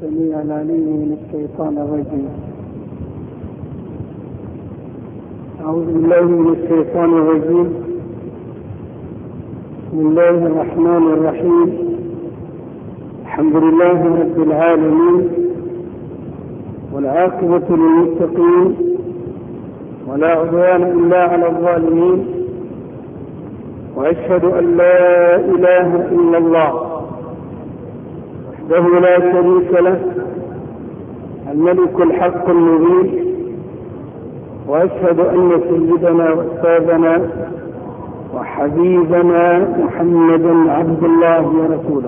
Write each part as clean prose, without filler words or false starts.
السميع العليم من الشيطان الرجيم. أعوذ بالله من الشيطان الرجيم. بسم الله الرحمن الرحيم. الحمد لله رب العالمين، والعاقبة للمتقين، ولا عدوان إلا على الظالمين، وأشهد أن لا إله إلا الله وحده لا شريك له الملك الحق المبين، وأشهد أن سيدنا وأستاذنا وحبيبنا محمدا عبد الله ورسوله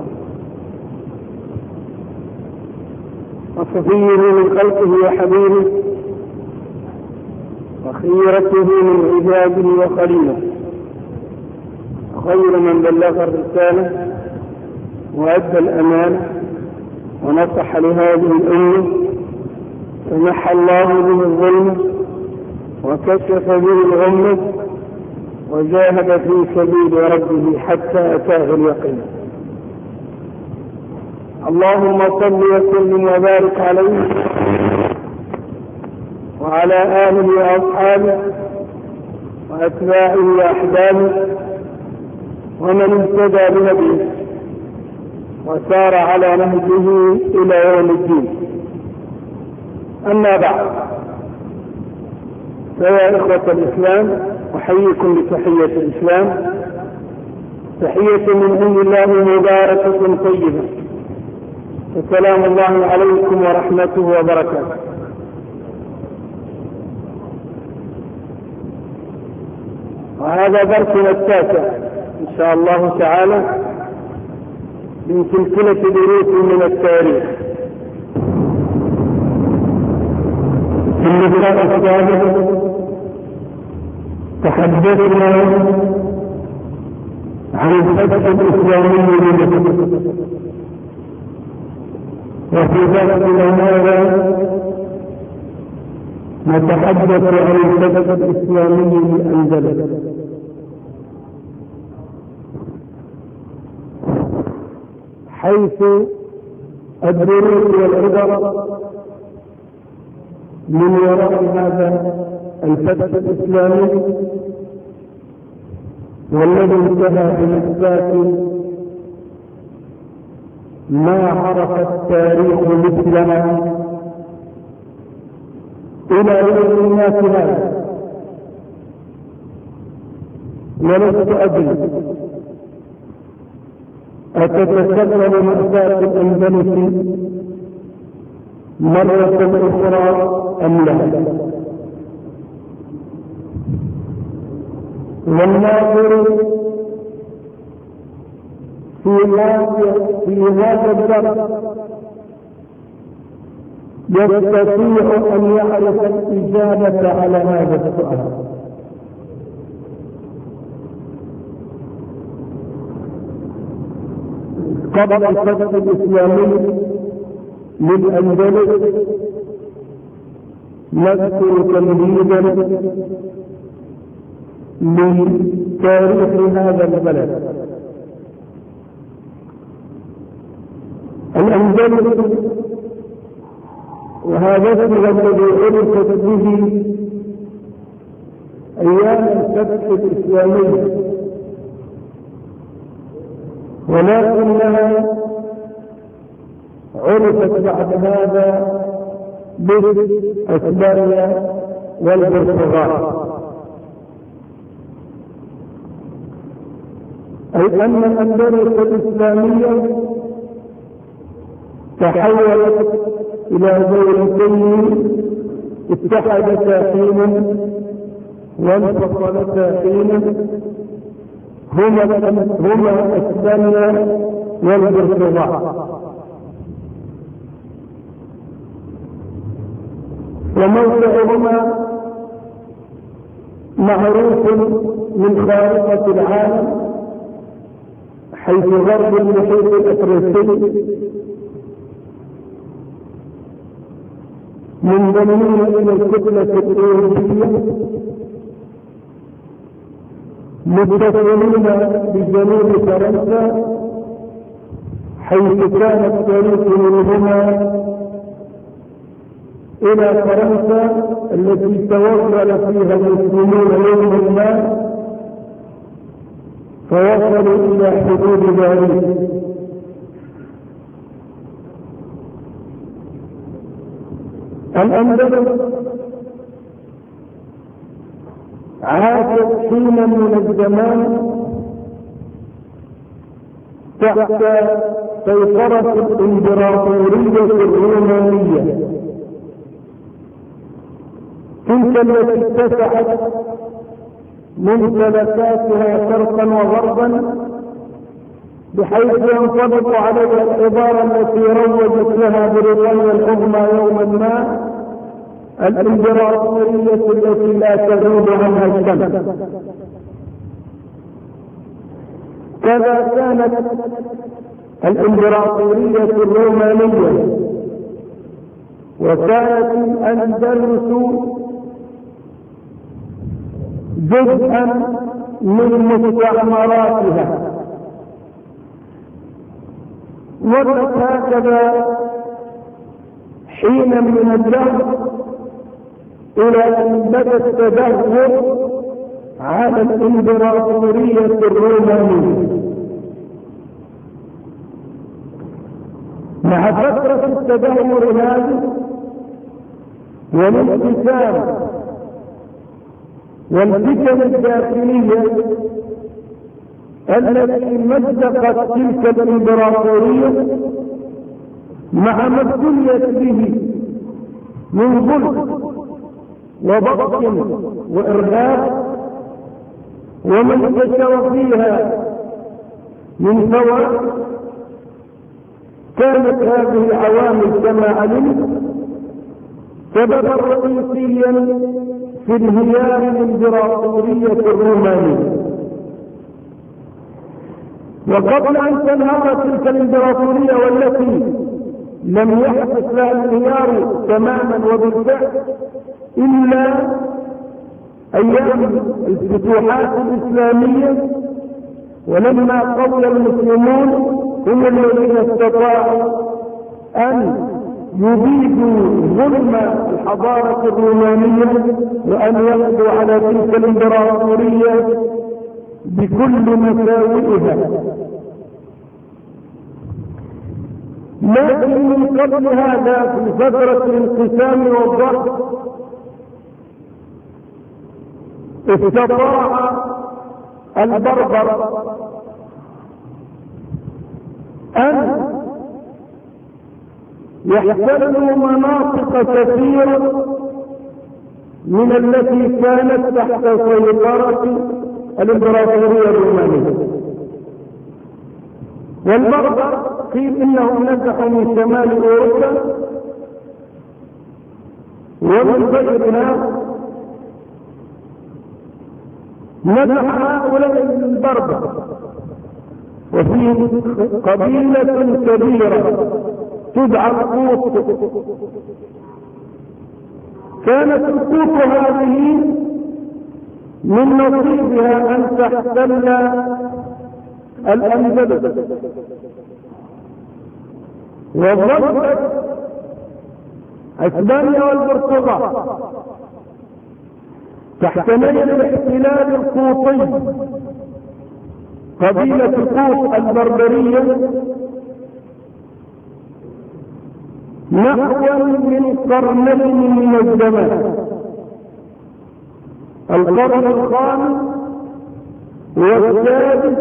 وصفيه من خلقه وحبيبه وخيرته من عباده وخليله، خير من بلغ الرسالة وأدى الأمانة ونصح لهذه الأمة، فمحى الله به الظلم وكشف به الغمة، وجاهد في سبيل ربه حتى أتاه اليقين. اللهم صل وسلم وبارك عليه وعلى آله وأصحابه وأتباعه وأحبابه ومن اهتدى بهديه وسار على نهجه إلى يوم الدين. أما بعد، فيا إخوة الإسلام، أحييكم بتحية الإسلام، تحية من عند الله مباركة طيبة، السلام الله عليكم ورحمته وبركاته. وهذا درسنا التاسع إن شاء الله تعالى من سلسلة دروس من التاريخ. في اللقاء السابق تحدثنا عن الفتح الإسلامي لمصر، وفي درسنا هذا نتحدث عن الفتح الإسلامي للأندلس، حيث الدروس والعبر من وراء هذا الفتح الإسلامي، والذي انتهى بإثبات ما عرف التاريخ مثلنا إلى يوم الناس هذا. ولست أدري أتتكلم مأساة الأندلس مرة أخرى أم لا؟ والناظر في هذا الدرس يستطيع أن يعرف الإجابة على هذا السؤال. قبل الفتح الإسلامي للأندلس نذكر تمهيدا من تاريخ هذا البلد. الأندلس، وهذا الذي عرفت به أيام الفتح الإسلامي، ولكنها عرفت بعد هذا بأسبانيا والبرتغال، أي أن الأندلس الإسلامية تحولت إلى دولتين اتحدتا حينا وانفصلتا حينا، هما اسبانيا والبرتغال. وموقعهما معروف من خارطة العالم، حيث غرب المحيط الأطلسي منضمين إلى الكتلة الأوروبية، متصلين بجنوب فرنسا، حيث كان الطريق منهما إلى فرنسا التي توغل فيها المسلمون يوما ما فوصلوا إلى حدود باريس. الأندلس عاشت حينا من الزمان تحت سيطرة الإمبراطورية الرومانية، تلك التي اتسعت ممتلكاتها شرقا وغربا بحيث ينطبق عليها العبارة التي روجت لها بريطانيا العظمى يوما ما: الإمبراطورية التي لا تغيب عنها الشمس. كذا كانت الإمبراطورية الرومانية، وكانت الأندلس جزءا من مستعمراتها. مرت هكذا حينا من الدهر إلى أن بدا التدهور على الإمبراطورية الرومانية. مع فترة التدهور هذه والانقسام والفتن الداخلية التي مزقت تلك الإمبراطورية مع ما ابتليت به من ظلم وضغط وإرهاب وما انتشر فيها من فوائد، كانت هذه العوامل كما علمت سببا رئيسيا في انهيار الامبراطورية الرومانية. وقبل ان تنهار تلك الامبراطورية والتي لم يحدث لها انهيار تماما وبالفعل الا ايام الفتوحات الاسلامية، ولما قول المسلمون هم الذين استطاعوا ان يبيدوا ظلم الحضارة الرومانية وان يقضوا على تلك الامبراطورية بكل مساوئها. لكن من قبل هذا في فترة الانقسام والضغط استطاع البربر أن يحتلوا مناطق كثيرة من التي كانت تحت سيطرة الإمبراطورية الرومانية. والبربر قيل إنهم نزحوا من شمال أوروبا ومن غيرها، نزح هؤلاء البربر وفي قبيلة كبيرة تدعى القوط. كانت القوط هذه من نصيبها أن تحتل الأندلس، وظلت اسبانيا والبرتغال تحت نيل الاحتلال القوطي، قبيلة القوط البربرية، نحو من قرنين من الزمان، القرن الخامس والسادس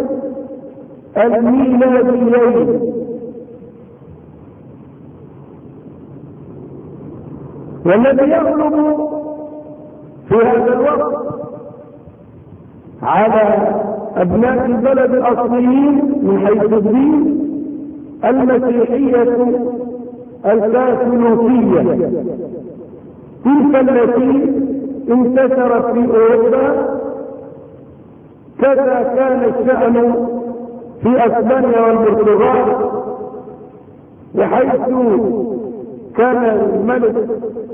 الميلاديين. والذي يغلب في هذا الوقت على أبناء البلد الأصليين من حيث الدين المسيحية الكاثوليكية، تلك التي انتشرت في أوروبا. كذا كان الشأن في اسبانيا والبرتغال، وحيث كان الملك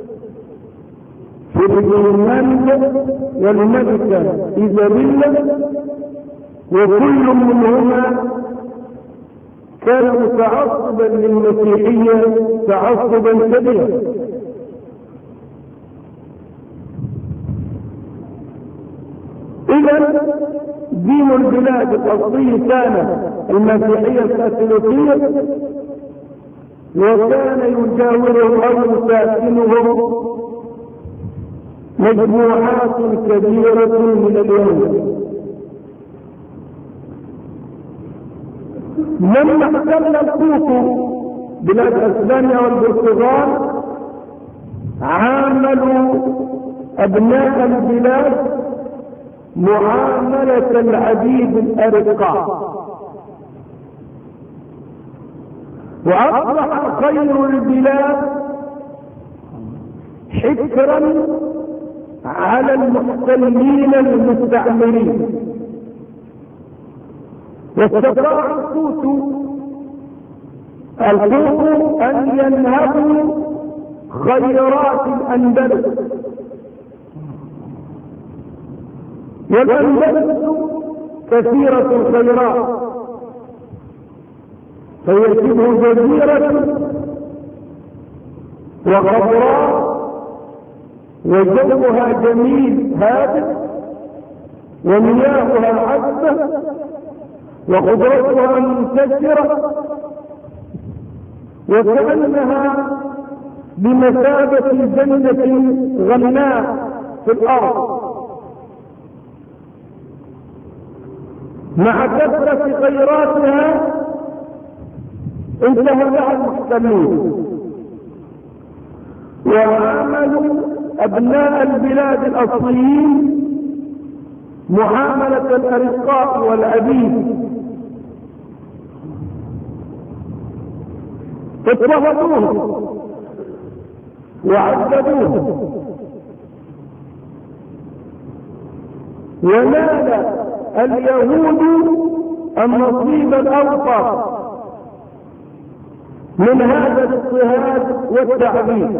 فرديناند والملكة إيزابيلا، وكل منهما كان متعصبا للمسيحية تعصبا كبيرا. إذا دين البلاد الأصلي كان المسيحية الكاثوليكية، وكان يجاوره أو ساكنهم مجموعات كبيرة من اليهود. لما احتل الكوفة بلاد اسبانيا والبرتغال عاملوا ابناء البلاد معاملة العبيد الارقاء، واصبح خير البلاد حكرا على المحتلين المستعمرين. واستطاع الكوت أن ينهبوا خيرات الأندلس، والأندلس كثيرة الخيرات، فهي شبه جزيرة وخضراء وجوها جميل هادئ ومياهها عذبة وخضرتها منتشرة، وكأنها بمثابة جنة غناء في الأرض، مع كثرة خيراتها انتهى لها المحتلون وعاملوا أبناء البلاد الأصليين معاملة الأرقاء والعبيد، اضطهدوهم وعذبوهم، ونال اليهود النصيب الأوفر من هذا الاضطهاد والتعذيب،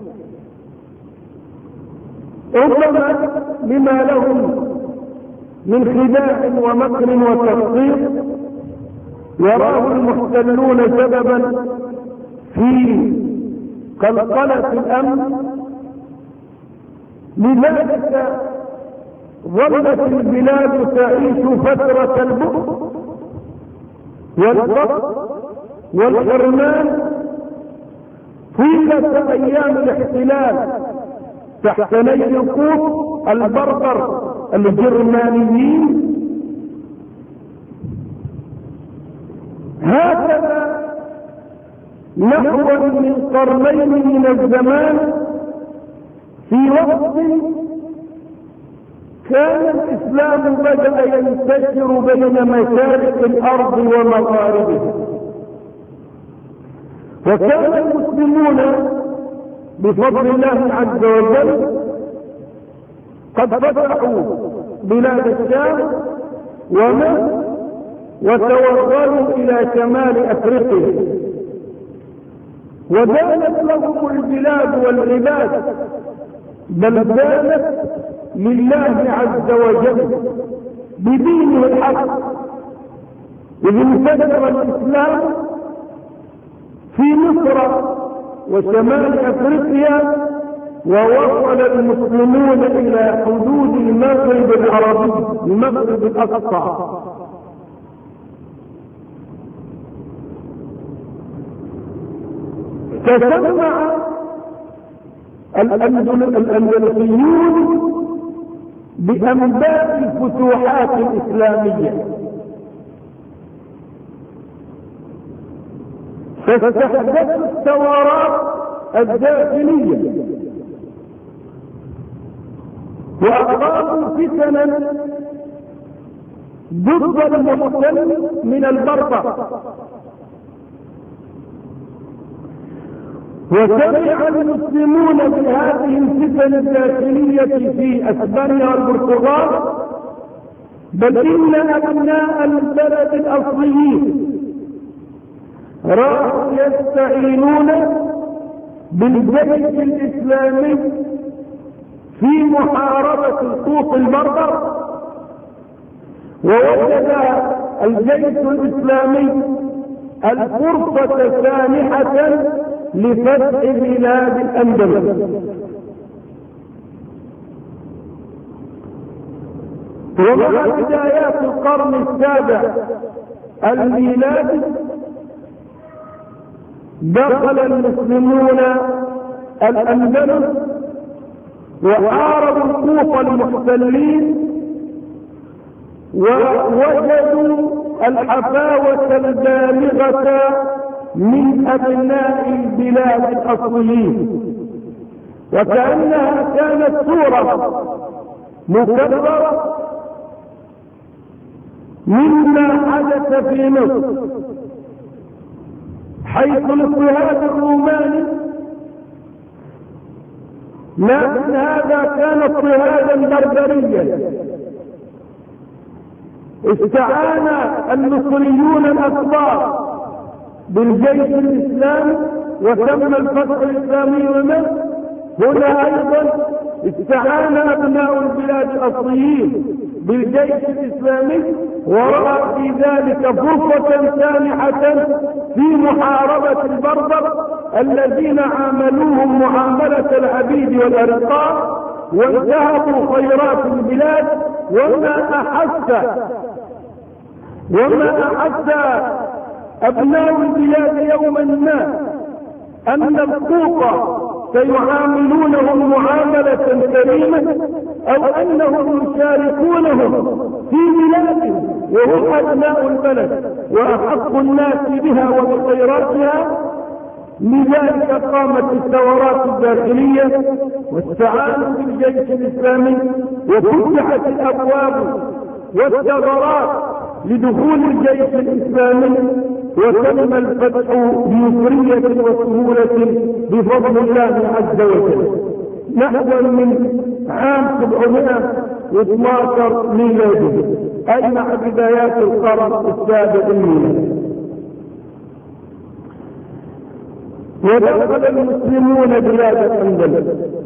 ربما لما لهم من خداع ومكر وتخطيط يراه المحتلون سببا في قلقلة الأمن. لذلك ظلت البلاد تعيش فترة البؤس والفقر والحرمان طيلة أيام الاحتلال تحت نيل القوط البربر الجرمانيين. هكذا نحو من قرنين من الزمان في وقت كان الإسلام بدأ ينتشر بين مشارق الأرض ومغاربها، وكان المسلمون بفضل الله عز وجل قد فتحوا بلاد الشام ومن وتوغلوا إلى شمال أفريقيا، ودانت لهم البلاد والعباد، بل دانت لله عز وجل بدينه الحق. إذ انتشر الإسلام في مصر وشمال أفريقيا، ووصل المسلمون إلى حدود المغرب العربي، المغرب الأقصى. تسمع الأندلسيون بأنباء الفتوحات الإسلامية، فاستحدثوا الثورات الداخلية وأقاموا فتنا ضد المحتل من البربر، وسمع المسلمون بهذه الفتن الداخلية في اسبانيا والبرتغال، بل ان ابناء البلد الاصليين راحوا يستعينون بالجيش الاسلامي في محاربة القوط البربر، ووجد الجيش الاسلامي الفرصة سانحة لفتح بلاد الأندلس. ومع بدايات القرن السابع الميلادي دخل المسلمون الأندلس وحاربوا الكوفة المحتلين، ووجدوا الحفاوة البالغة من أبناء البلاد الأصليين، وكأنها كانت صورة مكررة مما حدث في مصر، حيث الاضطهاد الروماني، لكن هذا كان اضطهادا بربريا. استعان المصريون الأكبار بالجيش الإسلامي وتم الفتح الإسلامي لمصر. هنا أيضا استعان أبناء البلاد الأصليين بالجيش الإسلامي، ورأى في ذلك فرصة سانحة في محاربة البربر الذين عاملوهم معاملة العبيد والأرقاء وانتهبوا خيرات البلاد. وما أحس أبناء البلاد يوما ما أن الكوفة سيعاملونهم معاملة كريمة، أو أنهم يشاركونهم في بلادهم وهم أبناء البلد وأحق الناس بها وبخيراتها، لذلك قامت الثورات الداخلية واستعانوا بالجيش الإسلامي، وفتحت الأبواب والثغرات لدخول الجيش الإسلامي، وتم الفتح بيسرية وسهولة بفضل الله عز وجل نحو من عام 712 ميلادي، أي مع بدايات القرن السابع الميلادي. ودخل المسلمون بلاد الأندلس،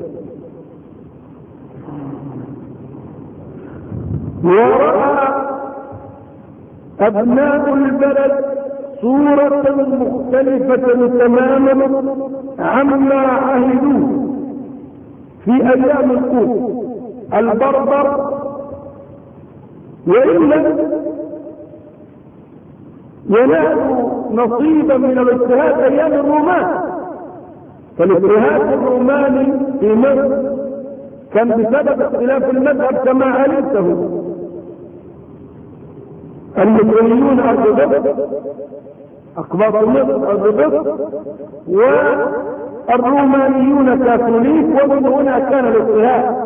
ورأى أبناء البلد صورة مختلفة تماما عما عهدوه في أيام الكوفة البربر، وإلا ينالوا نصيبا من الاضطهاد أيام الرومان. فالاضطهاد الروماني في مصر كان بسبب اختلاف المذهب كما علمته. المصريون أرض أقباط مصر أرض، والرومانيون كاثوليك، ومن هنا كان الاضطهاد.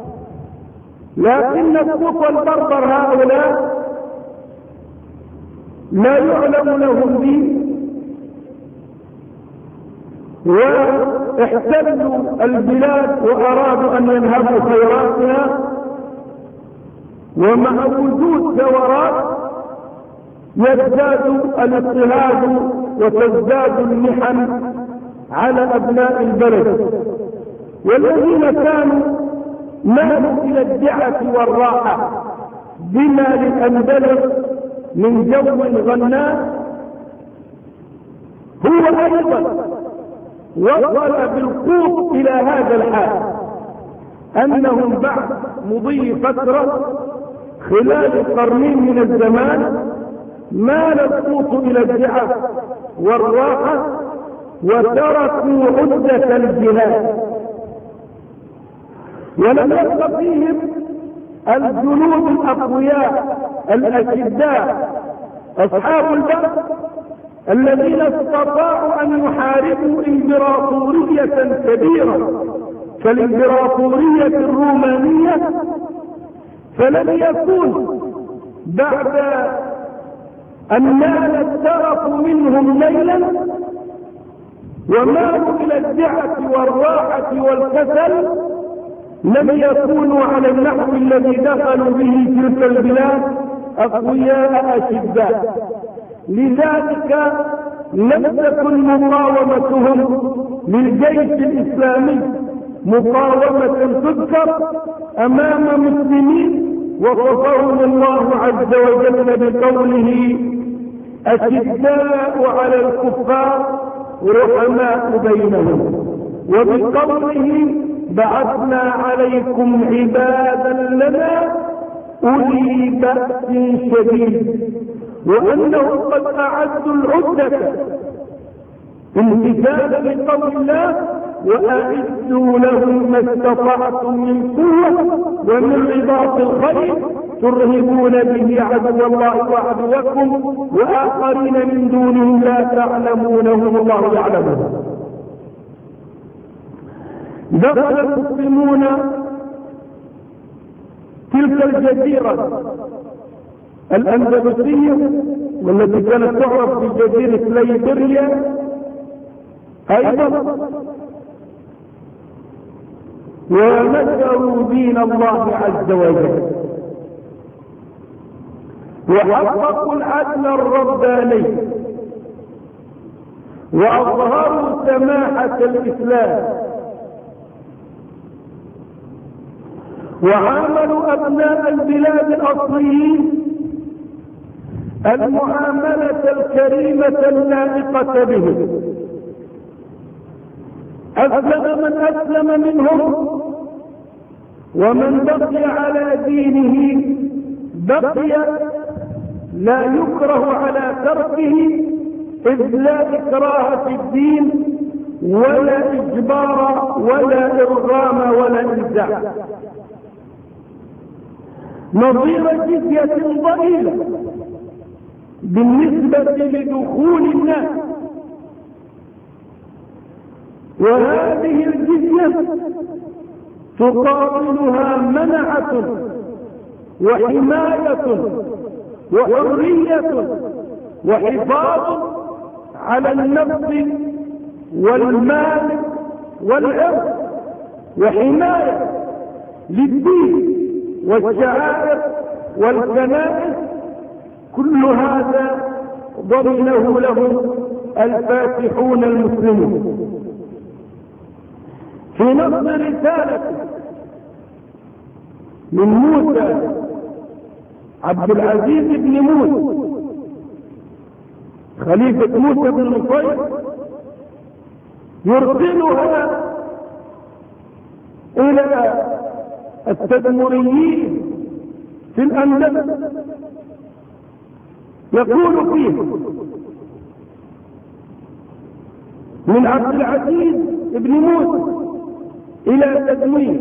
لكن الكوفة البربر هؤلاء لا يعلم لهم به، واحتلوا البلاد وأرادوا أن ينهبوا خيراتها، ومع وجود ثورات يزداد الاضطهاد وتزداد المحن على أبناء البلد، والذين كانوا مالوا إلى الدعة والراحة بما للأندلس من جو غناء. هو أيضا وصل بالخوف إلى هذا الحال، أنهم بعد مضي فترة خلال قرنين من الزمان مال الخوف إلى الدعة والراحة، وتركوا عدة الجهاد، ولم يبق فيهم الجنود الأقوياء الأشداء أصحاب البأس الذين استطاعوا أن يحاربوا إمبراطورية كبيرة كالإمبراطورية الرومانية. فلم يكن بعد أن نال الترف منهم ليلا ومالوا إلى الدعة والراحة والكسل، لم يكونوا على النحو الذي دخلوا به تلك البلاد أقوياء أشداء. لذلك لم تكن مقاومتهم للجيش الإسلامي مقاومة تذكر أمام مسلمين، وصفهم الله عز وجل بقوله أشداء على الكفار رحماء بينهم، وبقوله بعثنا عليكم عبادا لنا أولي بأس شديد، وأنهم قد أعدوا العدة امتثالا لقول الله: وأعدوا لهم ما استطعتم من قوة ومن رباط الخيل ترهبون به عدو الله وعدوكم وآخرين من دونهم لا تعلمونهم الله يعلمهم. دخل المسلمون تلك الجزيرة الأندلسية والتي كانت تعرف بجزيرة ليبريا أيضا، ونشروا دين الله عز وجل وحققوا العدل الرباني وأظهروا سماحة الإسلام، وعاملوا أبناء البلاد الأصليين المعاملة الكريمة اللائقة بهم. أسلم من أسلم منهم، ومن بقي على دينه بقي لا يكره على تركه، إذ لا إكراه في الدين ولا إجبار ولا إرغام ولا إلزام، نظير جزية ضئيلة بالنسبة لدخول الناس. وهذه الجزية تقابلها منعة وحماية وحرية وحفاظ على النفس والمال والعرض، وحماية للدين والشعائر والكنائس. كل هذا ضمنه له الفاتحون المسلمون. في نص رسالة من موسى عبد العزيز بن موسى خليفة موسى بن نصير يرسلها إلى التدمريين في الأندلس، يقول فيه: من عبد العزيز بن موسى إلى تدمير.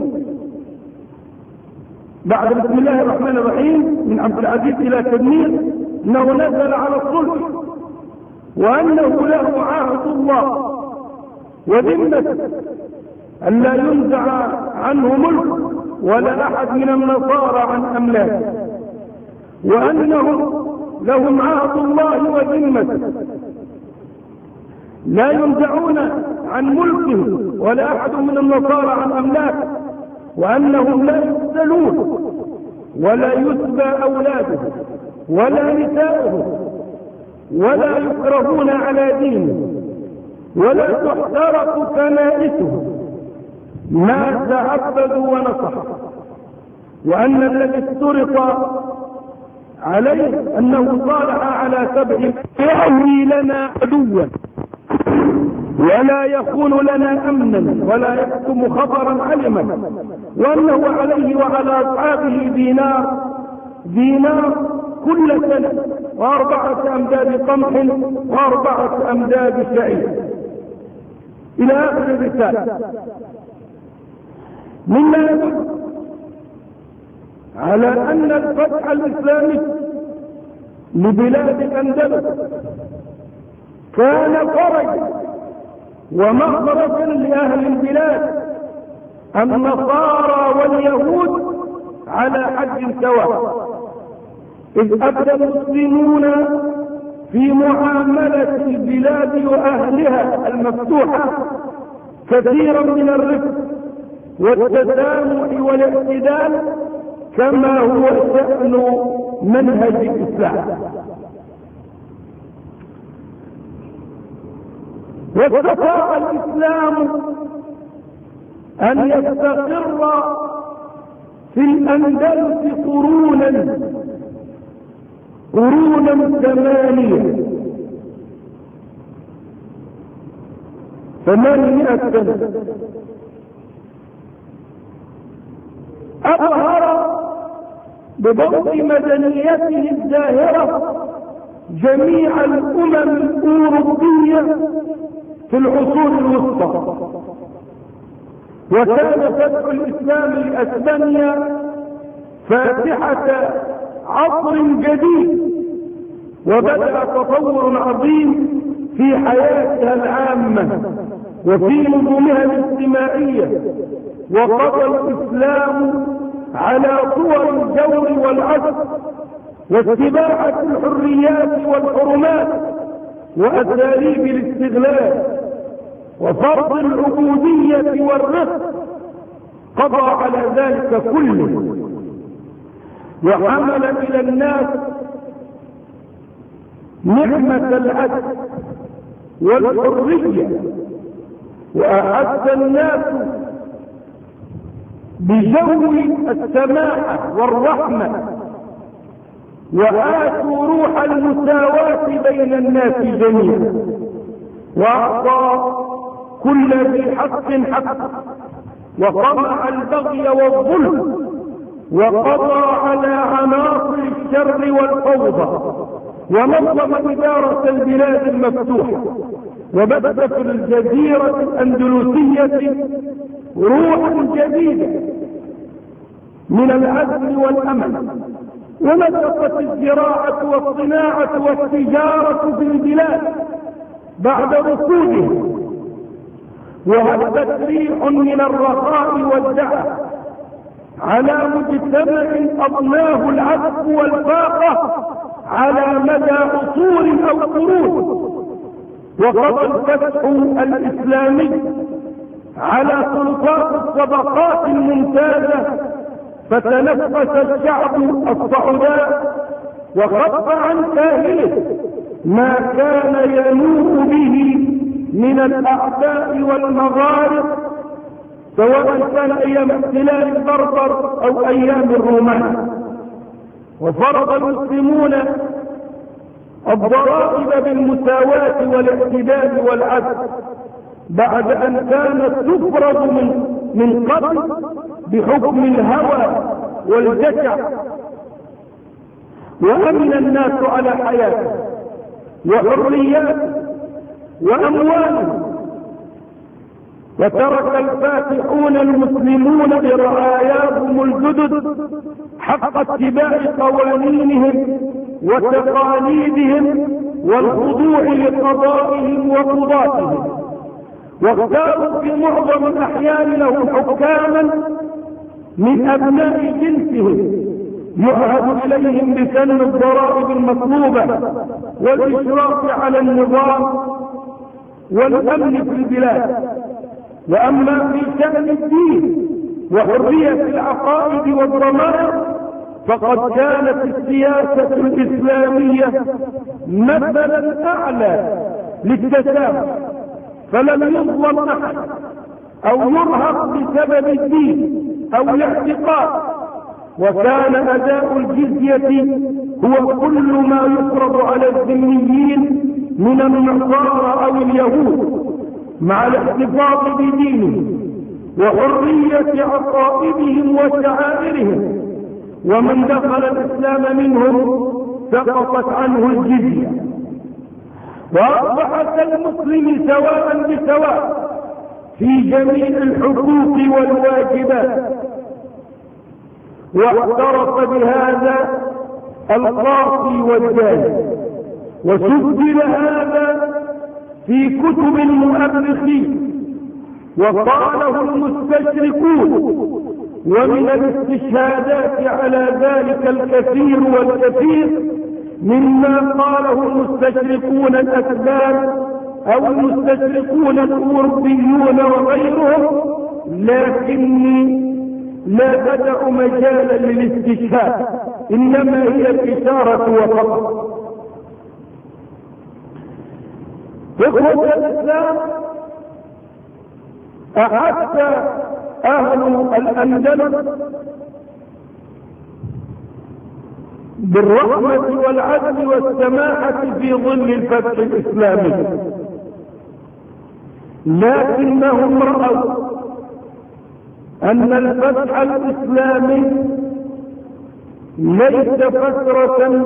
بعد بسم الله الرحمن الرحيم من عبد العزيز إلى تدمير أنه نزل على الصلح، وأنه له عهد الله وذمة أن لا ينزع عنه ملك ولا أحد من النصارى عن أملاكه، وأنهم لهم عهد الله وذمة لا ينزعون عن ملكه ولا أحد من النصارى عن أملاكه، وأنهم لا يقتلون ولا يسبى أولادهم ولا نساؤهم ولا يكرهون على دينه ولا تحترق كنائسهم ما تعبدوا ونصحوا، وأن الذي افترط عليه أنه صالح على 7 يأوي لنا عدوا ولا يخون لنا أمنا ولا يكتم خبرا علما، وأنه عليه وعلى أصحابه دينار كل سنة، و4 أمداد قمح و4 أمداد شعير، إلى آخر الرسالة. مما يدل على أن الفتح الإسلامي لبلاد الأندلس كان فرجا ومخرجا لأهل البلاد النصارى واليهود على حد سواء، إذ أبدى المسلمون في معاملة البلاد وأهلها المفتوحة كثيرا من الرفق والتسامح والاعتدال، كما هو شأن منهج الإسلام. واستطاع الإسلام أن يستقر في الأندلس قرونا 800 سنة، بضبط مدنيته الزاهرة جميع الأمم الأوروبية في العصور الوسطى. وكان فتح الإسلام لأسبانيا فاتحة عصر جديد، وبدأ تطور عظيم في حياتها العامة وفي نظامها الاجتماعية. وقضى الإسلام على صور الجور والعدل واستباحة الحريات والحرمات وأساليب الاستغلال وفرض العبودية والرفق. قضى على ذلك كله وحمل إلى الناس نعمة العدل والحرية، وأعد الناس بجو السماحة والرحمة، وآتوا روح المساواة بين الناس جميعا، وأعطى كل ذي حق حقه، وقمع البغي والظلم، وقضى على عناصر الشر والفوضى، ونظم إدارة البلاد المفتوحة، وبث في الجزيرة الأندلسية روحا جديدة من العزم والأمل، ونشطت الزراعة والصناعة والتجارة في البلاد بعد ركودها، وهبت ريح من الرخاء والدعة على مجتمع أضناه العفو والفاقة على مدى عصور أو قرون. وقضى الفتح الإسلامي على سلطات الطبقات الممتازة، فتنفس الشعب الصعداء وخف عن كاهله ما كان ينوء به من الأعداء والمغارب، سواء كان أيام احتلال البربر أو أيام الرومان. وفرض المسلمون الضرائب بالمساواة والاعتدال والعدل بعد أن كانت تفرض من قبل بحكم الهوى والجشع. وأمن الناس على حياته وحرياته وأموالهم، وترك الفاتحون المسلمون برعاياهم الجدد حق اتباع قوانينهم وتقاليدهم والخضوع لقضائهم وقضاتهم، واختاروا في معظم الأحيان لهم حكاما من أبناء جنسهم يعهد إليهم بسن الضرائب المطلوبة والإشراف على النظام والأمن في البلاد. وأما في شأن الدين وحرية العقائد والضمائر فقد كانت السياسة الإسلامية مثلا أعلى للتسامح، فلم يظلم أحد أو يرهق بسبب الدين أو الاعتقاد. وكان أداء الجزية هو كل ما يفرض على الذميين من النصارى أو اليهود، مع الاحتفاظ بدينهم وحرية عقائدهم وشعائرهم. ومن دخل الإسلام منهم سقطت عنه الجزية، وأصبح كالمسلم سواء بسواء في جميع الحقوق والواجبات. واعترف بهذا القاضي والداعي، وسجل هذا في كتب المؤرخين وقاله المستشرقون، ومن الاستشهادات على ذلك الكثير والكثير مما قاله المستشرقون الأسبان أو المستشرقون الأوروبيون وغيرهم، لكني لا أدع مجالا للاستشهاد، إنما هي الإشارة وفقط. إخوة الإسلام، أحس أهل الأندلس بالرحمة والعدل والسماحة في ظل الفتح الإسلامي، لكنهم رأوا أن الفتح الإسلامي ليس فترة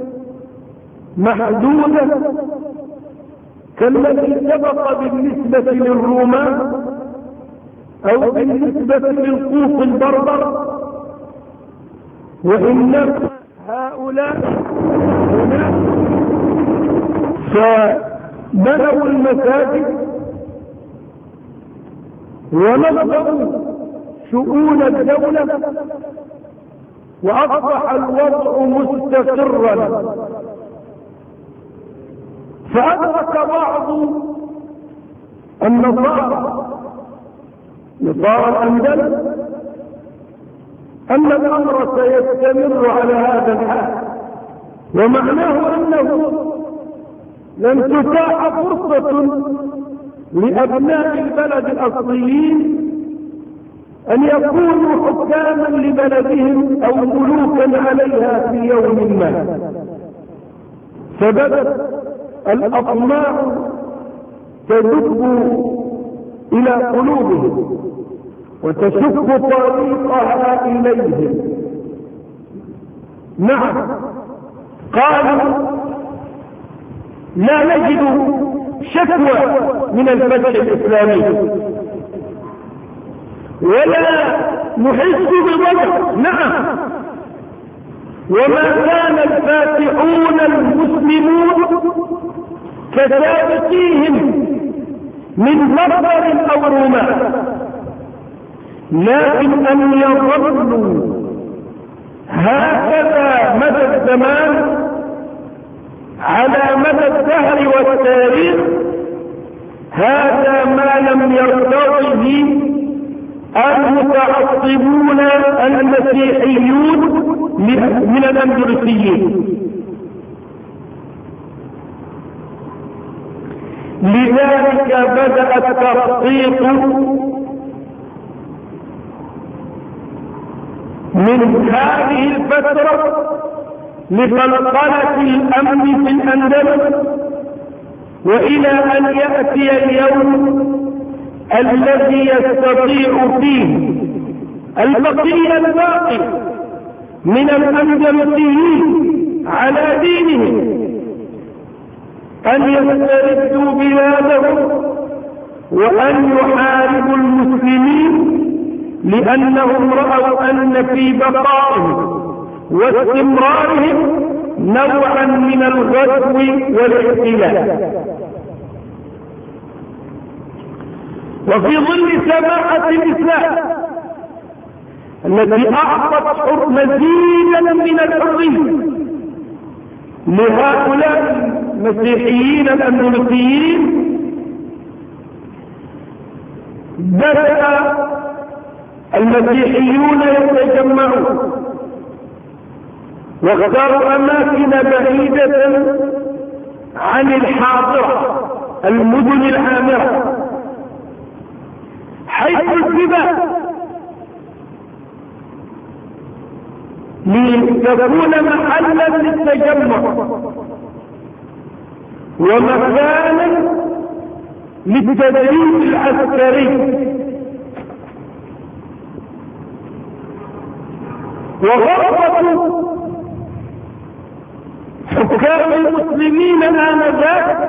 محدودة كالذي سبق بالنسبة للرومان أو بالنسبة للقوط البربر، وإنما هؤلاء هناك فبنوا المساجد ونظموا شؤون الدولة، وأصبح الوضع مستقرا. فأدرك بعض النصارى الأندلس أن الأمر سيستمر على هذا الحال، ومعناه أنه لن تتاح فرصة لأبناء البلد الأصليين أن يكونوا حكاما لبلدهم أو ملوكا عليها في يوم ما. فبدت الأطماع تدب إلى قلوبهم وتشق طريقها إليهم. نعم، قالوا لا نجد شكوى من الفتح الإسلامي ولا نحس بوجع. نعم، وما كان الفاتحون المسلمون كسابقيهم من بربر أو رومان، لكن أن يظلوا هكذا مدى الزمان على مدى الدهر والتاريخ، هذا ما لم يرتضه المتعصبون المسيحيون من الأندلسيين. لذلك بدأ التخطيط من هذه الفترة لخلقلة الأمن في الأندلس، وإلى أن يأتي اليوم الذي يستطيع فيه البقية الباقي من الأندلسيين على دينهم أن يستردوا بلادهم وأن يحاربوا المسلمين، لأنهم رأوا أن في بقائهم واستمرارهم نوعا من الغزو والاحتلال. وفي ظل سماحة الإسلام التي أعطت مزيدا من الحرية لهؤلاء المسيحيين الأندلسيين، بدأ المسيحيون يتجمعون واختاروا أماكن بعيدة عن الحاضرة المدن العامرة حيث الجبال، لتكون محلا للتجمع ومكانا للتدريب العسكري. وغربة حكام المسلمين آنذاك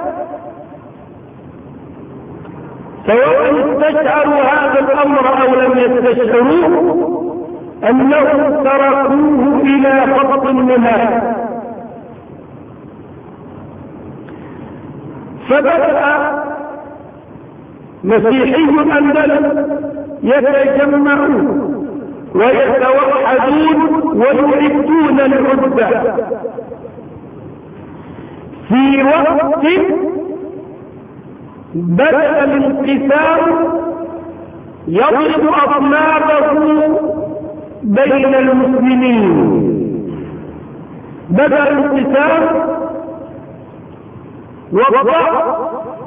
سواء استشعروا هذا الأمر أو لم يستشعروه أنهم تركوه إلى خط النهاية. فبدأ مسيحي الأندلس يتجمعون ويتوحدون ويعدون العدة في وقت بدأ الانقسام يضرب أطنابه بين المسلمين. بدأ الانقسام والضعف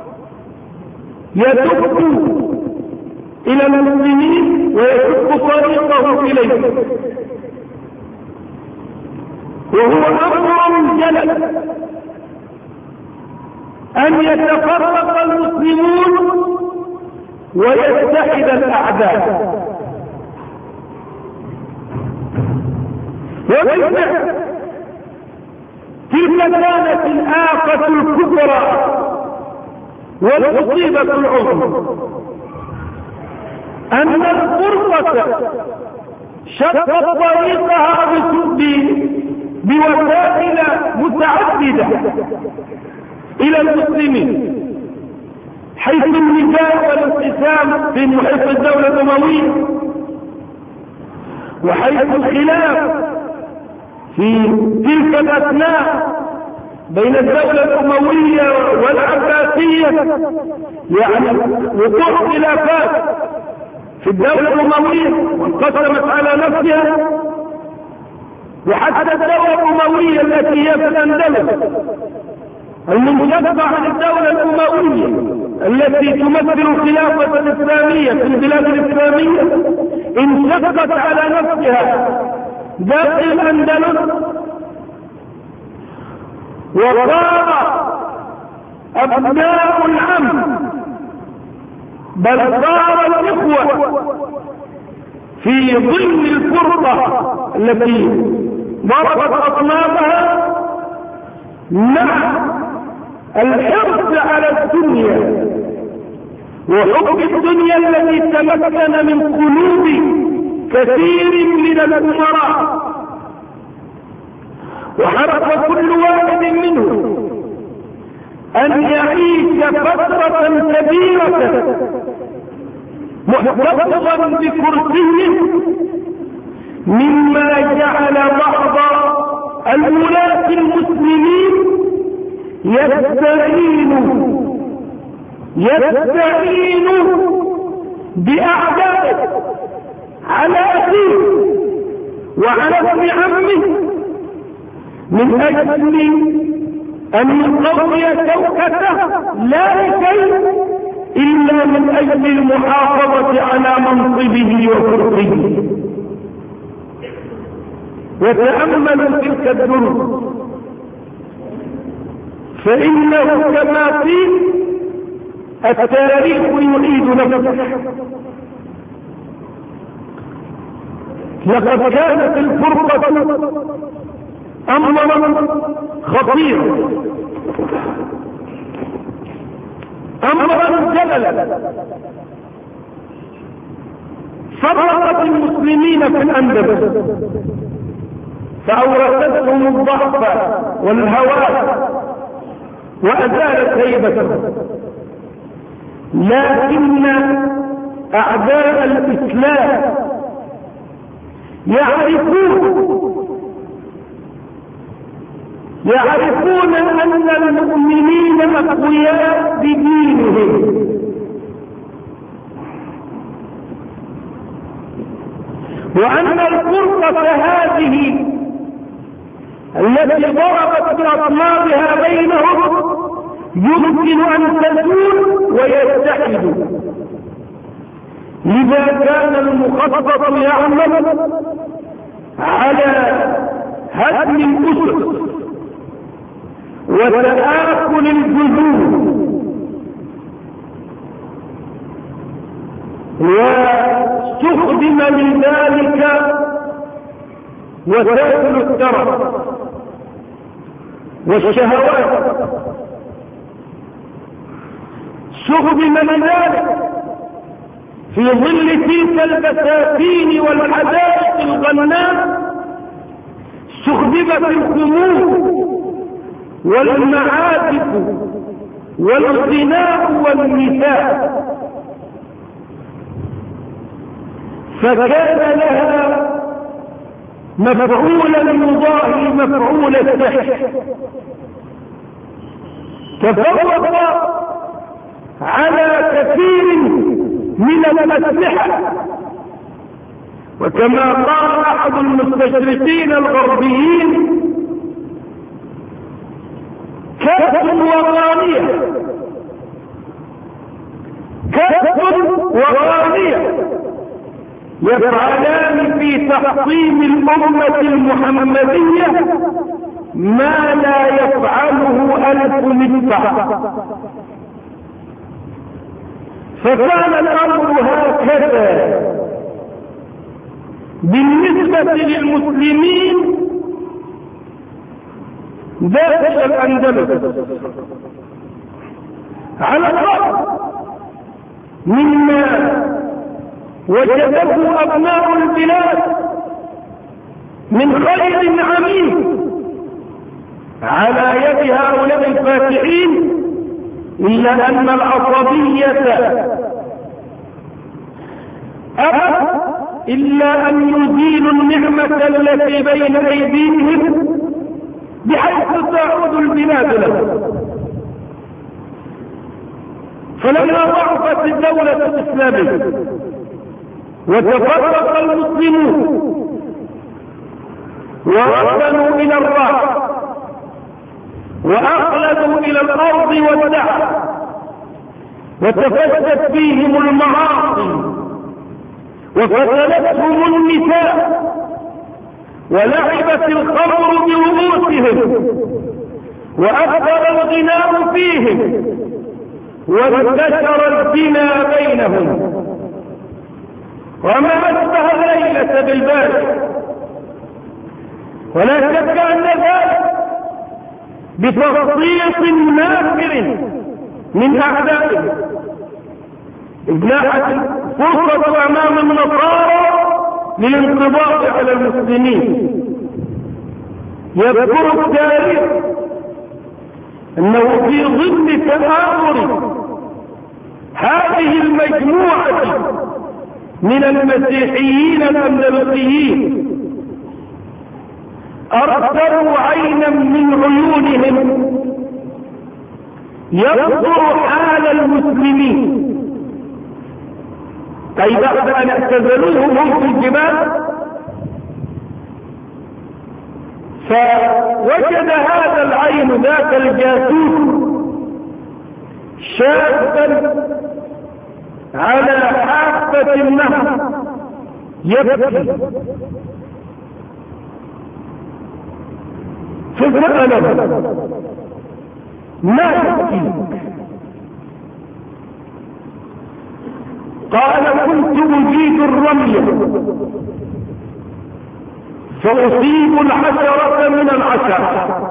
يدب إلى المسلمين ويدب طريقه إليه، وهو أمر جلل أن يتفرق المسلمون ويتحد الأعداء. وبالفعل تلك كانت الآفة الكبرى والمصيبة العظمى، أن الفرقة شقت طريقها بوسائل متعددة إلى المسلمين، حيث النزاع والانقسام في محيط الدولة الأموية، وحيث الخلاف في تلك الأثناء بين الدولة الأموية والعباسية، يعني وقوع خلافات في الدولة الأموية وانقسمت على نفسها، وحتى الدولة الأموية التي هي في الأندلس المنشقة عن الدولة الأموية التي تمثل الخلافة الإسلامية في البلاد الإسلامية انشقت على نفسها داخل الأندلس، وصار أبناء العم بل صار الإخوة في ظل الفرقة التي ضربت أطنابها مع الحرص على الدنيا وحب الدنيا التي تمكن من قلوب كثير من الأمراء، وحرص كل واحد منهم أن يعيش فترة كبيرة محتفظا بكرسيه، مما جعل بعض الولاة المسلمين يستعين بأعدائه على أخيه وعلى ابن عمه من أجل أن يقوي شوكته، لا لشيء إلا من أجل المحافظة على منصبه وفرقه. وتأملوا تلك الدروس، فإنه كما قيل التاريخ يعيد نفسه. لقد كانت الفرقة أمرا خطيرا، أمرا جللا، فرقت المسلمين في الأندلس فأورثتهم الضعف والهوان وأزالت هيبتهم، لكن أعداء الإسلام يعرفون أن المؤمنين أقوياء بدينهم، وأن الفرقة هذه التي ضربت بأطنابها بينهم يمكن أن تزول ويتحدوا. لذا كان المخطط يعمل على هدم الأسس وتآكل الجذور، واستخدم لذلك وسائل الترف والشهوات، استخدم لذلك في ظل تلك البساتين والحدائق الغناء، استخدمت الخمور والمعازف والغناء والنساء، فكان لها مفعولا يضاهي مفعول السحر. تفوق على كثير من الأسلحة، وكما قال أحد المستشرقين الغربيين: كف وغانية، كف وغانية يفعلان في تحطيم الأمة المحمدية ما لا يفعله 1000 مدفع. فكان الأمر هكذا بالنسبة للمسلمين داخل الأندلس على الرغم مما وجده أبناء البلاد من خير عميم على يد هؤلاء الفاتحين، إلا أن العصبية أبى إلا أن يزيلوا النعمة التي بين أيديهم بحيث تعود البلاد لهم. فلما ضعفت الدولة الإسلامية وتفرق المسلمون ووصلوا إلى الراحة وأخلدوا إلى الأرض والدعوة وتفشت فيهم المعاصي وفتلتهم النساء ولعبت الخمر برؤوسهم وأكثر الغناء فيهم وانتشر الزنا بينهم وما أشبه الليلة بالبارحة. ولا شك أن ذلك بتخطيط نافر من أعدائهم إبلاحة فرصة أمام النصارى للانقضاض على المسلمين. يذكر التاريخ أنه في ضمن تآمر هذه المجموعة من المسيحيين الأندلسيين أرسلوا عينا من عيونهم ينظر حال المسلمين، أي بعد أن اعتزلوهم هم في الجبال، فوجد هذا العين ذاك الجاسوس شابا على حافة النهر يبكي، فسأله ما يبكيك؟ قال كنت أجيد الرمية فأصيب العشرة من العشرة،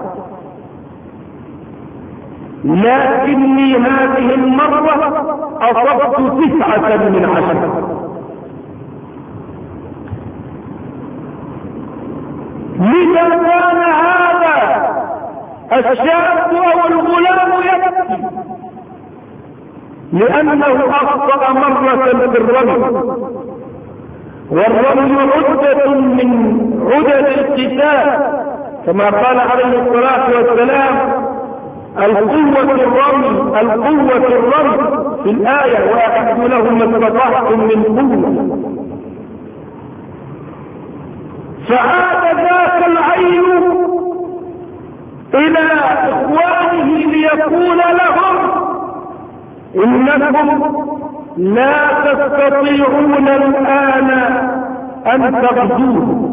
لكني هذه المرة أصبت 9 من 10. لذا كان هذا الشاب أو الغلام يبكي لأنه أخطأ مرة في الرمي، والرمي عدة من عدد القتال كما قال عليه الصلاة والسلام القوة الرمي في الآية وأعدوا لهم ما استطعتم من قوة. فعاد ذاك العين إلى إخوانه ليقول لهم إنكم لا تستطيعون الآن أن تغزوه،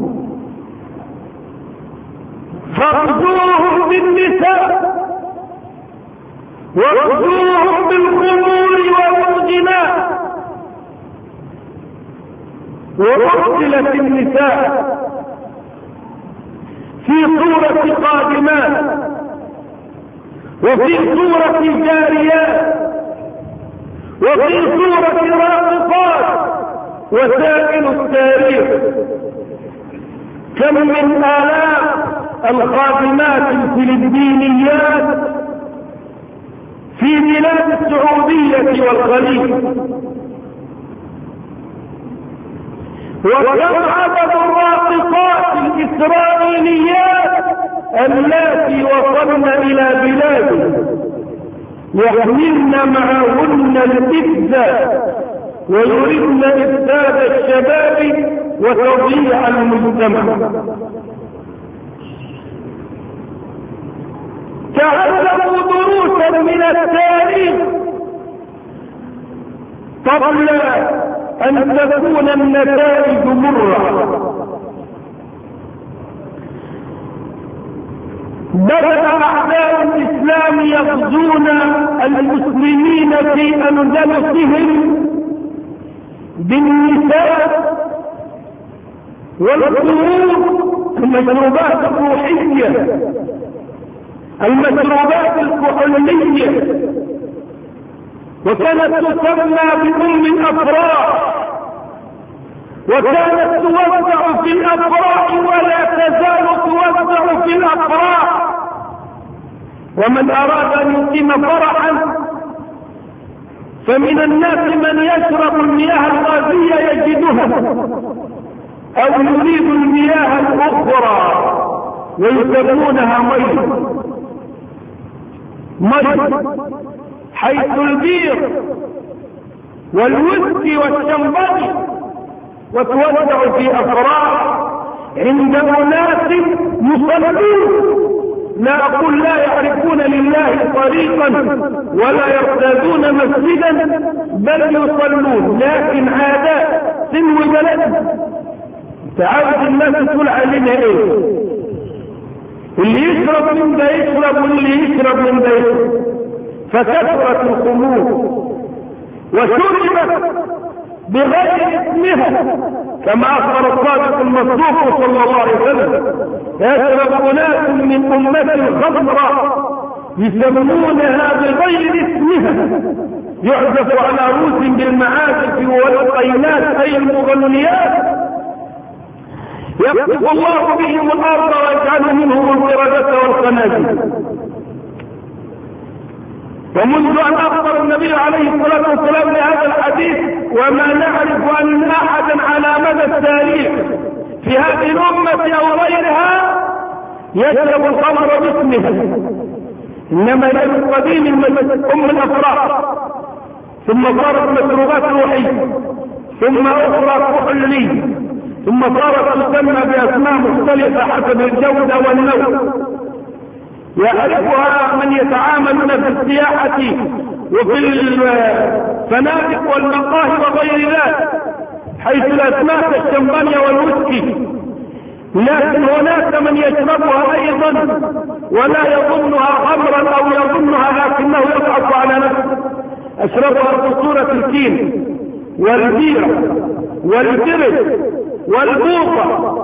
فاغزوهم بالنساء واغزوهم بالخمور والزنا. وأرسلت النساء في صورة قادمات وفي صورة جاريات وفي صورة راقصات وسائل التاريخ. كم من آلاف الخادمات الفلبينيات في بلاد السعودية والخليج، وكم عدد الراقصات الإسرائيليات التي وصلن إلى بلادنا يحملن معهن الإفساد ويريدن إفساد الشباب وتضييع المجتمع. تعلموا دروسا من التاريخ قبل أن تكون النتائج مرة. بدأ أعداء الإسلام يغزون المسلمين في أندلسهم بالنساء والخمور المشروبات الروحية المشروبات الكحولية، وكانت تسمى بأم الأفراح، وكانت توزع في الأفراح ولا تزال توزع في الأفراح. ومن أراد أن يقيم فرحا فمن الناس من يشرب المياه الغازية يجدها، أو يريد المياه الأخرى ويسمونها مي، حيث البير والويسكي والشمباني، وتوزع في أفراح عند أناس يصلون، لا أقول لا يعرفون لله طريقا ولا يرتادون مسجدا، بل يصلون، لكن عادات سن بلد. تعود الناس تقول علينا ايه؟ اللي يشرب من ده يشرب واللي يشرب من ده يشرب، فكثرت الخمور وشربت بغير اسمها، كما أخبر الصادق المصدوق صلى الله عليه وسلم: يشرب أناس من أمة خضراء يسمونها بغير اسمها، يعزف على رؤوس بالمعازف والقينات أي المغنيات، يقذف الله بهم الأرض ويجعل منهم القردة والخنازير. ومنذ أن أخبر النبي عليه الصلاة والسلام لهذا الحديث وما نعرف أن أحدا على مدى التاريخ في هذه الأمة أو غيرها يشرب الخمر باسمها، إنما هي من قديم أم الأفراح، ثم صارت مشروبات روحية، ثم أخرى كحولية، ثم صارت تسمى بأسماء مختلفة حسب الجودة والنوع. يعرفها من يتعاملون في السياحة وفي الفنادق والمقاهي وغير ذلك، حيث الأسماء كالشمبانيا والويسكي، لكن هناك من يشربها أيضا ولا يظنها خمرا أو يظنها لكنه يضعف على نفسه. أشربها بصورة الكين والبيرة والجرد والبوطة.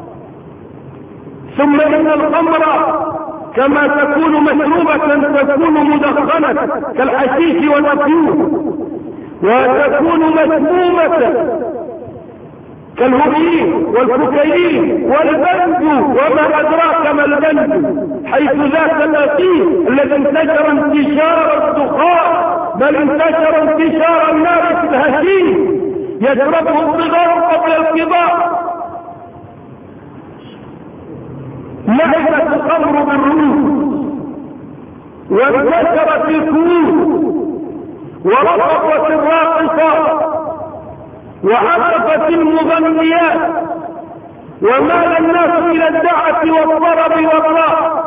ثم إن الخمر كما تكون مشروبة تكون مدخنة كالحشيش والأفيون، وتكون مسمومة كالهيروين والكوكايين والبنجو وما أدراك ما البنجو، حيث ذاك الأثير الذي انتشر انتشار الدخان، بل انتشر انتشار النار في الهشيم يشربه الصغار قبل الكبار. لعبت الخمر بالرؤوس وانتشرت الكؤوس ورقصت الراقصات وعزفت المغنيات، ومال الناس الى الدعة والطرب والراحة،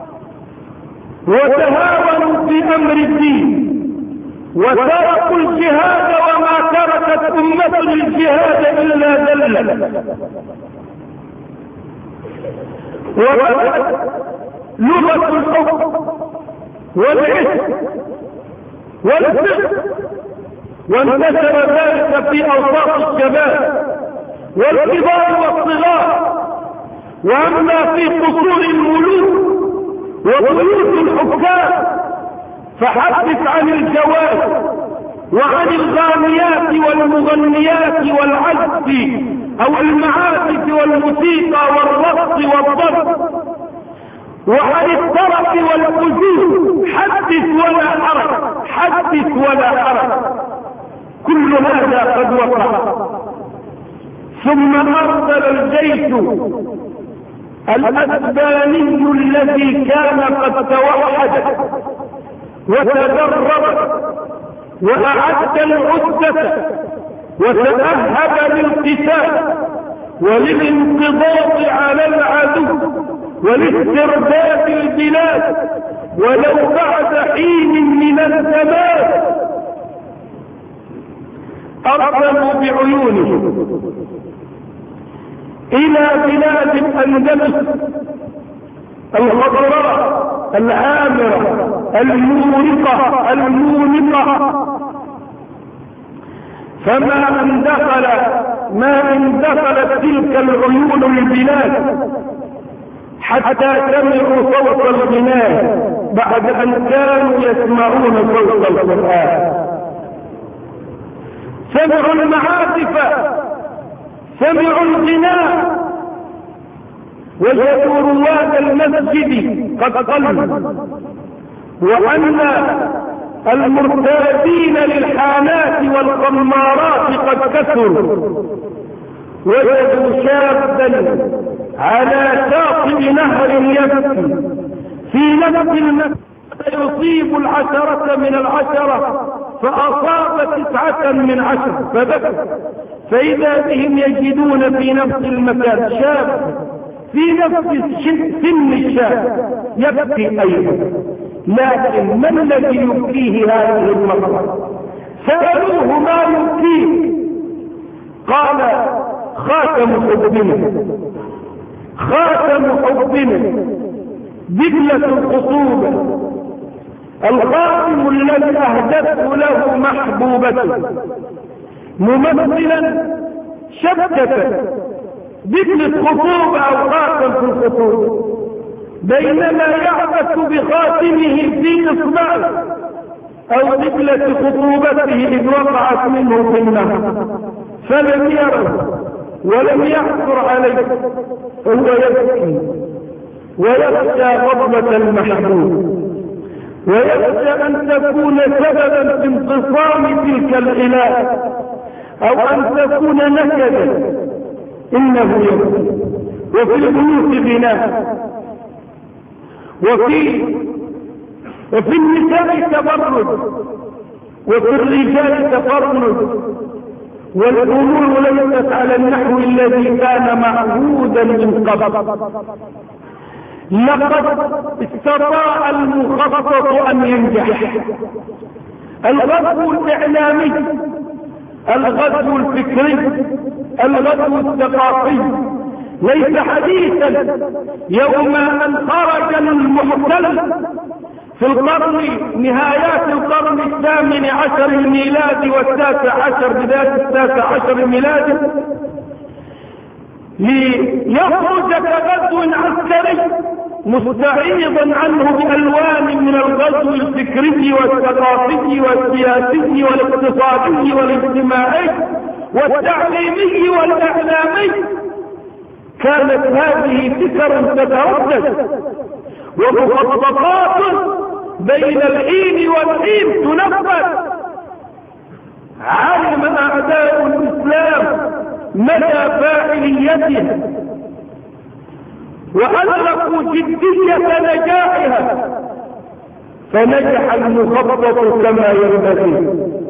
وتهاونوا في امر الدين وتركوا الجهاد، وما تركت امة الجهاد الا ذلة. وبدت لغة الحب والعشق والفقه، وانتشر ذلك في اوساط الشباب والكبار والصغار. واما في قصور الملوك وبيوت الحكام فحدث عن الجواز وعن الغانيات والمغنيات والعزف او المعازف والموسيقى والرقص والضرب، وعن الطرف والفجور حدث ولا حرج، حدث ولا حرج، كل هذا قد وقع. ثم ارسل الجيش الاسباني الذي كان قد توحد وتدرب واعد العدة وتأهب للقتال وللانقضاض على العدو ولاسترداد البلاد ولو بعد حين من الزمان. أرسلوا بعيونهم إلى بلاد الأندلس الخضراء العامرة المورقة المونقة، فما ان دخلت تلك العيون البلاد حتى سمعوا صوت الغناء بعد أن كانوا يسمعون صوت القرآن. سمعوا المعازف، سمعوا الغناء، وجدوا رواد المسجد قد قلوا، وأن المرتادين للحانات والخمارات قد كثروا. وجدوا شابا على شاطئ نهر يبكي في نفس المسجد يصيب 10 من 10 فأصاب 9 من 10 فبكى، فإذا بهم يجدون في نفس المكان شاب في نفس سن الشاب يبكي أيضا، لكن من الذي يبكيه هذه المرة؟ سألوه ما يبكيه؟ قال خاتم حبنا، خاتم حبنا، دبلة الخطوبة، الخاتم الذي أهدته له محبوبته، ممثلا شبكة دبلة خطوبة أو خاتم في الخطوبة، بينما يعبث بخاتمه في إصبعه أو دبلة خطوبته إذ وقعت منه في النهر، فلم يره ولم يحصر عليه، هو يبكي ويخشى غضبة المحبوب، ويخشى أن تكون سببا في انقسام تلك الإله أو أن تكون نكدا. إنه يبكي. وفي البيوت غناء، وفي النساء تبرج، وفي الرجال تفرج، والأمور ليست على النحو الذي كان معهودا من قبل. لقد استطاع المخطط أن ينجح. الغزو الإعلامي، الغزو الفكري، الغزو الثقافي ليس حديثا. يوم أن خرج المحتل في نهايات القرن 18 الميلادي و19 بداية 19 الميلادي ليخرج كغزو عسكري مستعيضا عنه بألوان من الغزو الفكري والثقافي والسياسي والاقتصادي والاجتماعي والتعليمي والإعلامي. كانت هذه فكر تتردد ومخططات بين الحين والحين تنفذ. علم أعداء الإسلام مدى فاعليتها وأدركوا جدية نجاحها، فنجح المخطط كما ينبغي،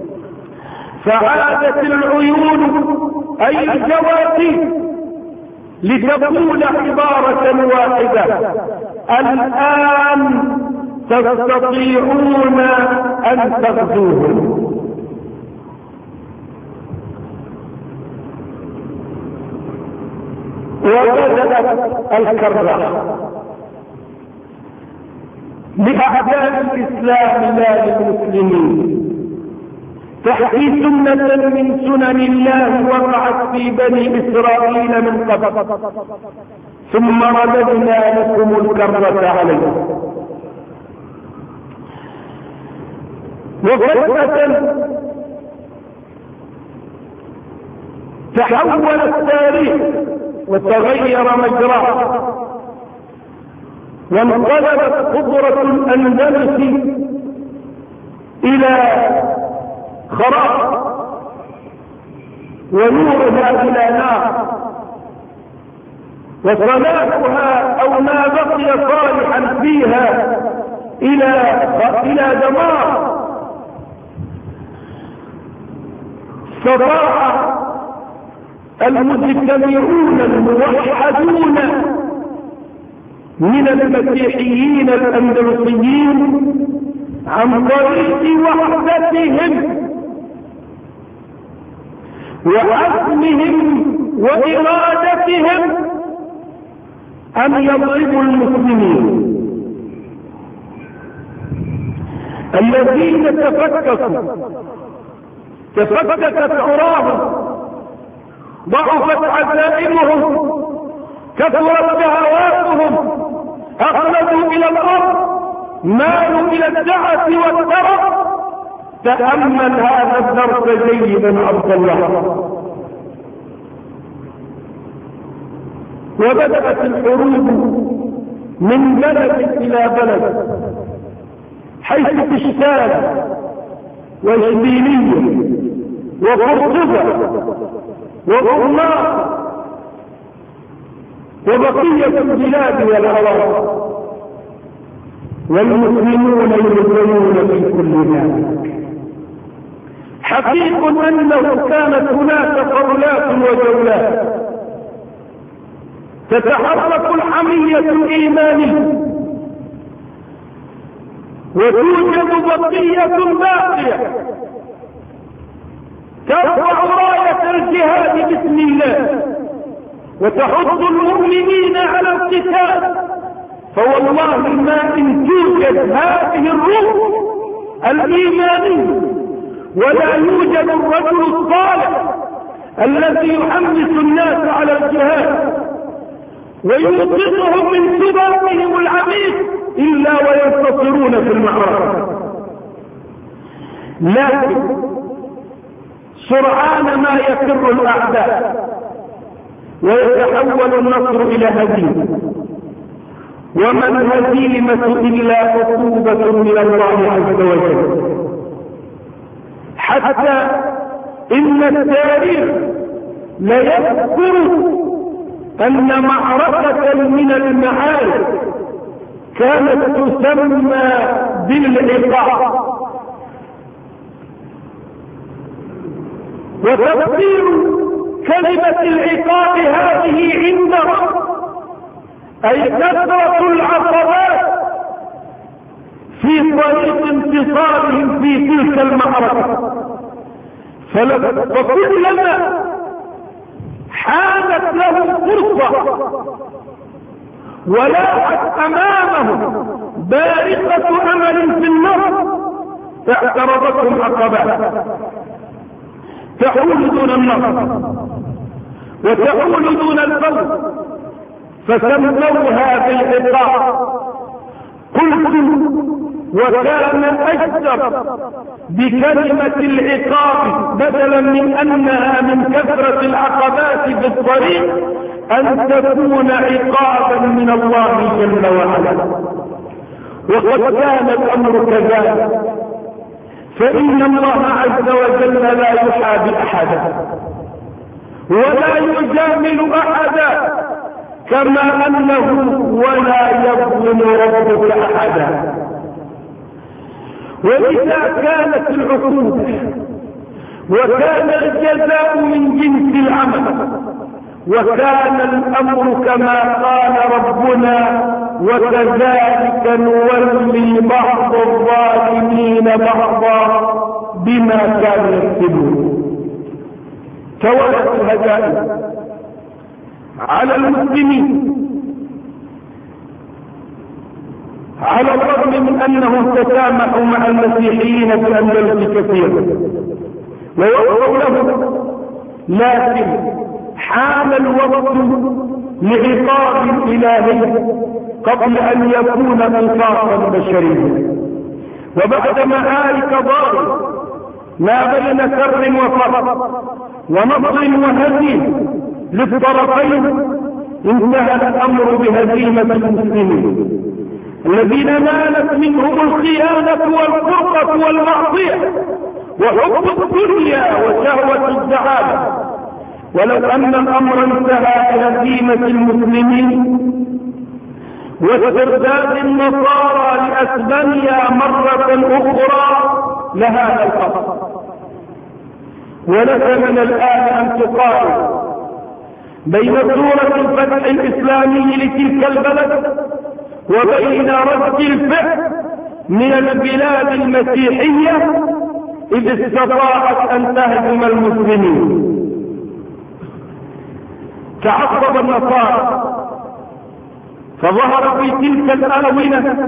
فعادت العيون أي الجواسيس لتقول عبارة واحدة: الآن تستطيعون أن تغزوهم. وبدأت الكرة لأعداء الإسلام لا للمسلمين، تحكي سنة من سنن الله وقعت في بني إسرائيل من قبل، ثم رددنا لكم الكرة عليهم. وفجأة تحول التاريخ وتغير مجراه، وانقلبت قدرة الأندلس إلى خراب ونورها إلى نار، وصلاحها أو ما بقي صالحا فيها إلى دمار. استطاع المجتمعون الموحدون من المسيحيين الأندلسيين عن طريق وحدتهم وعزمهم وإرادتهم أن يضربوا المسلمين الذين تفككت عراهم، ضعفت عزائمهم، كثرت شهواتهم، أخلدوا إلى الأرض، مالوا إلى الدعة والترف. تأمل هذا الدرس جيدا عبد الله. وبدأت الحروب من بلد إلى بلد، حيث تشتال وإشبيلية وقرطبة وغرناط وبقية البلاد والأراضي، والمسلمون يهزمون في كل ذلك. حقيق أنه كانت هناك قرلات وجولات تتحرك الحمية الإيمانية، وتوجد بقية باقية ترفع راية الجهاد باسم الله وتحض المؤمنين على القتال. فوالله ما إن توجد هذه الروح الإيمانية ولا يوجد الرجل الصالح الذي يحمس الناس على الجهاد وينقذهم من سباقهم العميق إلا وينتصرون في المعركة. لكن سرعان ما يفر الأعداء ويتحول النصر إلى هزيمة، وما الهزيمة إلا عقوبة من الله عز وجل. حتى إن التاريخ ليذكر أن معركة من المعارك كانت تسمى بالعقاب، وتفسير كلمة العقاب هذه عندهم أي كثرة العقبات في طريق انتصارهم في تلك المعركة. فكلما حانت لهم فرصة ولاحت أمامهم بارقة أمل في النصر اعترضتهم عقبات تحول دون النصر وتحول دون الفوز، فسموها بالعقاب. قلت وكان أجدر بكلمة العقاب بدلا من أنها من كثرة العقبات في الطريق أن تكون عقابا من الله جل وعلا. وقد كان الأمر كذلك، فإن الله عز وجل لا يحابي أحدا ولا يجامل أحدا، كما أنه ولا يظلم ربك أحدا. وإذا كانت العقوبة وكان الجزاء من جنس العمل وكان الأمر كما قال ربنا وكذلك نولي بعض الظالمين بعضا بما كانوا يكسبون، تولت الهزائم على المسلمين على الرغم من أنهم تسامحوا مع المسيحيين في أندلس كثيرا ووقفوا لهم، لكن حان الوقت لعقاب إلهي قبل أن يكون قصاصا بشريا. وبعد معارك ضاربة ما بين كر وفر ونصر وهزيمة للطرفين، انتهى الأمر بهزيمة المسلمين الذين نالت منهم الخيانة والفرقة والمعصية وحب الدنيا وشهوة الزعامة. ولو أن الأمر انتهى بهزيمة المسلمين واسترداد النصارى لأسبانيا مرة أخرى لهذا الأمر. ولك من الآن أن تقارن بين صورة الفتح الإسلامي لتلك البلد وبين رد الفعل من البلاد المسيحية إذ استطاعت أن تهزم المسلمين. تعصب النصارى فظهر في تلك الآونة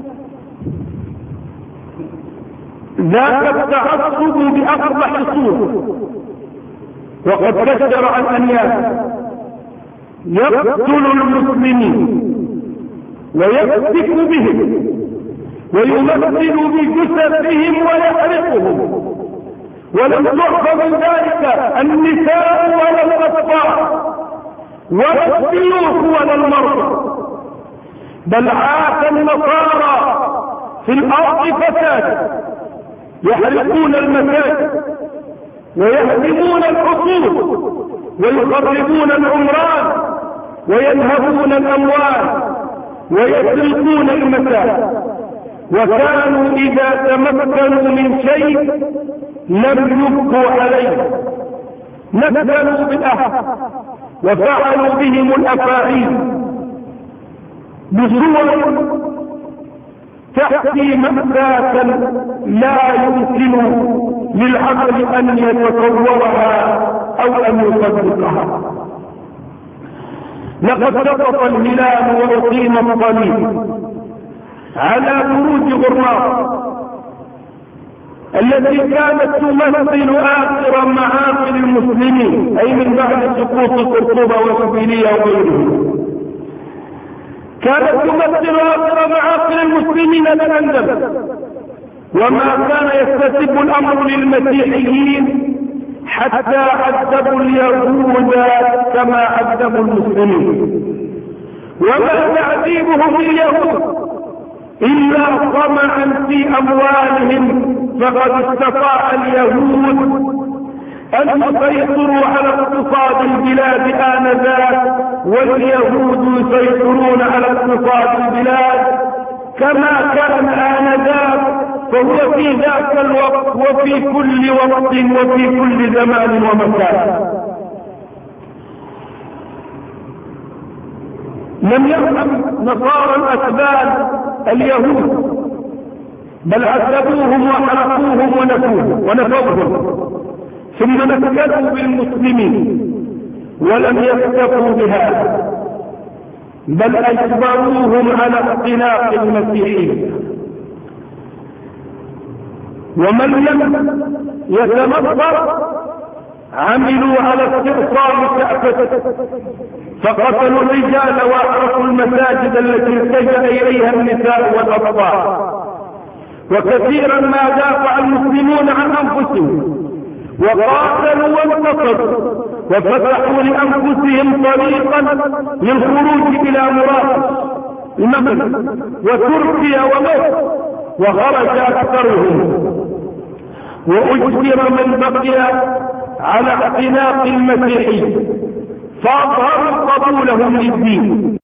ذاك التعصب بأقبح صورة، وقد كثر عن أنياب يقتل المسلمين ويفتك بهم ويمثل بجثثهم ويحرقهم. ولم تحفظ من ذلك النساء ولا الأطفال ولا الشيوخ ولا المرضى، بل عاش النصارى في الأرض فساد، يحرقون المساجد ويهدمون الحصول ويخربون العمران وينهبون الأموال ويسرقون المتاع. وكانوا إذا تمكنوا من شيء لم يبقوا عليه، نكلوا بالأهل وفعلوا بهم الأفاعيل بصور تحكي مأساة لا يمكن للعقل أن يتصورها أو أن يصدقها. لقد سقط الهلال وأقيم الصليب على بروج غراء التي كانت تمثل آخر معاقل المسلمين، أي من بعد سقوط قرطبة وسبيلية وغيرهم. كانت تمثل آخر معاقل المسلمين الأندلس، وما كان يستتب الأمر للمسيحيين حتى عذبوا اليهود كما عذبوا المسلمين. وما تعذيبهم اليهود إلا طمعا في أموالهم، فقد استطاع اليهود أن يسيطروا على اقتصاد البلاد آنذاك، واليهود يسيطرون على اقتصاد البلاد كما كان آنذاك، فهو في ذاك الوقت وفي كل وقت وفي كل زمان ومكان. لم يرحم نصارى الأسبان اليهود، بل عذبوهم وحرقوهم ونفوهم، ثم نكلوا بالمسلمين ولم يكتفوا بهذا، بل أجبروهم على اختلاق المسيحية. ومن لم يتنصر عملوا على استئصال كأفة، فقتلوا الرجال وأحرقوا المساجد التي التجأ إليها النساء والأطفال. وكثيرا ما دافع المسلمون عن أنفسهم وقاتلوا وانتصروا وفتحوا لأنفسهم طريقا للخروج إلى مراكش المغرب وتركيا ومصر، وخرج أكثرهم وأجبر من بقي على اعتناق المسيحي، فأظهروا قبولهم للدين.